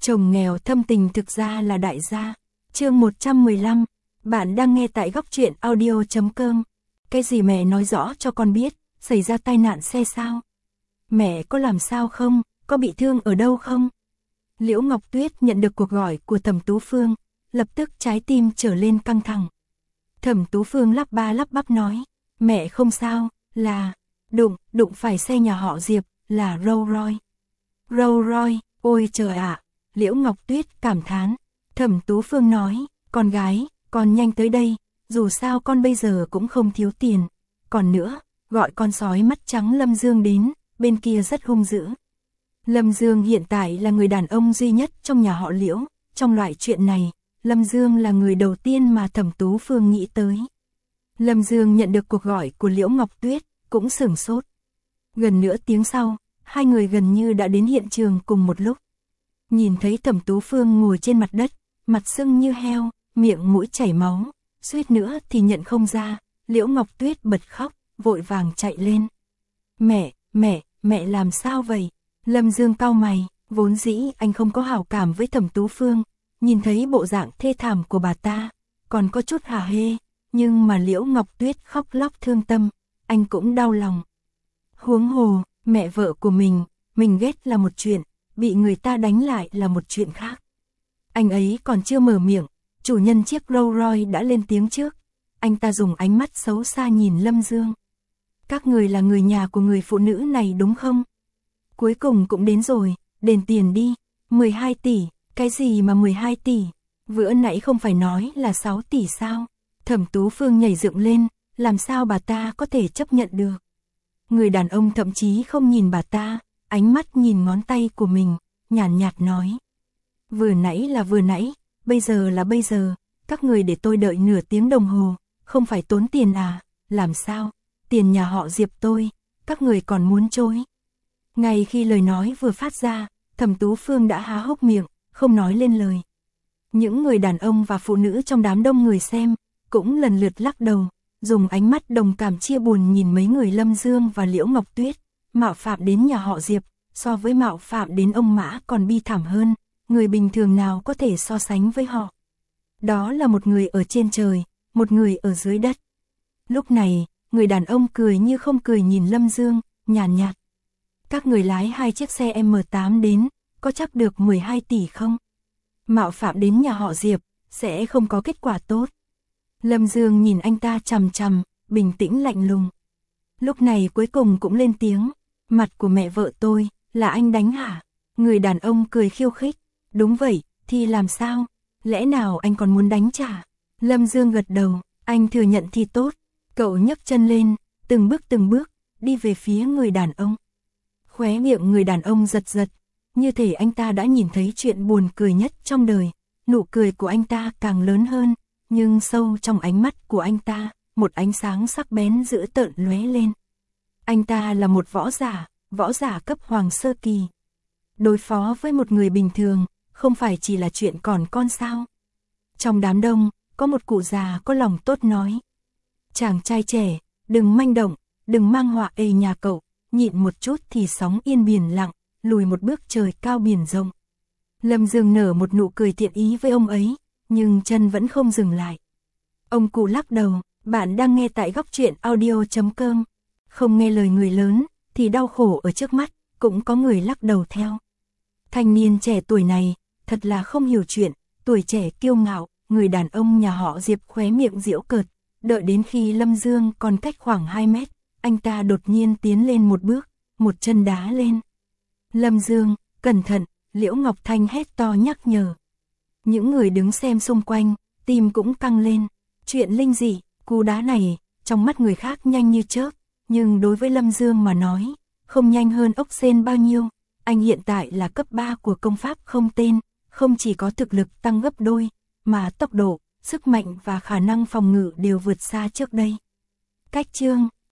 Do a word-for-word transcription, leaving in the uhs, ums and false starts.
Chồng nghèo thâm tình thực ra là đại gia. Chương một trăm mười lăm, bạn đang nghe tại góc truyện audio chấm com. Cái gì mẹ nói rõ cho con biết, xảy ra tai nạn xe sao? Mẹ có làm sao không, có bị thương ở đâu không? Liễu Ngọc Tuyết nhận được cuộc gọi của Thẩm Tú Phương, lập tức trái tim trở lên căng thẳng. Thẩm Tú Phương lắp ba lắp bắp nói, mẹ không sao, là, đụng, đụng phải xe nhà họ Diệp, là Rolls Royce. Rolls Royce, ôi trời ạ, Liễu Ngọc Tuyết cảm thán. Thẩm Tú Phương nói, con gái, con nhanh tới đây, dù sao con bây giờ cũng không thiếu tiền. Còn nữa, gọi con sói mắt trắng Lâm Dương đến, bên kia rất hung dữ. Lâm Dương hiện tại là người đàn ông duy nhất trong nhà họ Liễu, trong loại chuyện này, Lâm Dương là người đầu tiên mà Thẩm Tú Phương nghĩ tới. Lâm Dương nhận được cuộc gọi của Liễu Ngọc Tuyết, cũng sửng sốt. Gần nửa tiếng sau, hai người gần như đã đến hiện trường cùng một lúc. Nhìn thấy Thẩm Tú Phương ngồi trên mặt đất, mặt sưng như heo, miệng mũi chảy máu, suýt nữa thì nhận không ra, Liễu Ngọc Tuyết bật khóc, vội vàng chạy lên. Mẹ, mẹ, mẹ làm sao vậy? Lâm Dương cau mày, vốn dĩ anh không có hảo cảm với Thẩm Tú Phương, nhìn thấy bộ dạng thê thảm của bà ta, còn có chút hả hê, nhưng mà Liễu Ngọc Tuyết khóc lóc thương tâm, anh cũng đau lòng. Huống hồ, mẹ vợ của mình, mình ghét là một chuyện, bị người ta đánh lại là một chuyện khác. Anh ấy còn chưa mở miệng, chủ nhân chiếc Rolls Royce đã lên tiếng trước, anh ta dùng ánh mắt xấu xa nhìn Lâm Dương. Các người là người nhà của người phụ nữ này đúng không? Cuối cùng cũng đến rồi, đền tiền đi, mười hai tỷ, cái gì mà mười hai tỷ, vừa nãy không phải nói là sáu tỷ sao? Thẩm Tú Phương nhảy dựng lên, làm sao bà ta có thể chấp nhận được? Người đàn ông thậm chí không nhìn bà ta, ánh mắt nhìn ngón tay của mình, nhàn nhạt, nhạt nói. Vừa nãy là vừa nãy, bây giờ là bây giờ, các người để tôi đợi nửa tiếng đồng hồ, không phải tốn tiền à, làm sao? Tiền nhà họ Diệp tôi, các người còn muốn chối. Ngay khi lời nói vừa phát ra, Thẩm Tú Phương đã há hốc miệng, không nói lên lời. Những người đàn ông và phụ nữ trong đám đông người xem, cũng lần lượt lắc đầu, dùng ánh mắt đồng cảm chia buồn nhìn mấy người Lâm Dương và Liễu Ngọc Tuyết, mạo phạm đến nhà họ Diệp, so với mạo phạm đến ông Mã còn bi thảm hơn, người bình thường nào có thể so sánh với họ. Đó là một người ở trên trời, một người ở dưới đất. Lúc này, người đàn ông cười như không cười nhìn Lâm Dương, nhàn nhạt, nhạt. Các người lái hai chiếc xe M tám đến, có chắc được mười hai tỷ không? Mạo phạm đến nhà họ Diệp, sẽ không có kết quả tốt. Lâm Dương nhìn anh ta chằm chằm, bình tĩnh lạnh lùng. Lúc này cuối cùng cũng lên tiếng, mặt của mẹ vợ tôi, là anh đánh hả? Người đàn ông cười khiêu khích, đúng vậy, thì làm sao? Lẽ nào anh còn muốn đánh trả? Lâm Dương gật đầu, anh thừa nhận thì tốt. Cậu nhấc chân lên, từng bước từng bước, đi về phía người đàn ông. Khóe miệng người đàn ông giật giật, như thể anh ta đã nhìn thấy chuyện buồn cười nhất trong đời. Nụ cười của anh ta càng lớn hơn, nhưng sâu trong ánh mắt của anh ta, một ánh sáng sắc bén dữ tợn lóe lên. Anh ta là một võ giả, võ giả cấp hoàng sơ kỳ. Đối phó với một người bình thường, không phải chỉ là chuyện còn con sao. Trong đám đông, có một cụ già có lòng tốt nói. Chàng trai trẻ, đừng manh động, đừng mang họa ê nhà cậu, nhịn một chút thì sóng yên biển lặng, lùi một bước trời cao biển rộng. Lâm Dương nở một nụ cười thiện ý với ông ấy, nhưng chân vẫn không dừng lại. Ông cụ lắc đầu, bạn đang nghe tại góc truyện audio chấm com. Không nghe lời người lớn, thì đau khổ ở trước mắt, cũng có người lắc đầu theo. Thanh niên trẻ tuổi này, thật là không hiểu chuyện, tuổi trẻ kiêu ngạo, người đàn ông nhà họ Diệp khóe miệng giễu cợt, đợi đến khi Lâm Dương còn cách khoảng hai mét, anh ta đột nhiên tiến lên một bước, một chân đá lên. Lâm Dương, cẩn thận, Liễu Ngọc Thanh hét to nhắc nhở. Những người đứng xem xung quanh, tim cũng căng lên, chuyện linh dị, cú đá này, trong mắt người khác nhanh như chớp, nhưng đối với Lâm Dương mà nói, không nhanh hơn ốc sên bao nhiêu. Anh hiện tại là cấp ba của công pháp không tên, không chỉ có thực lực tăng gấp đôi, mà tốc độ, sức mạnh và khả năng phòng ngự đều vượt xa trước đây. Cách chương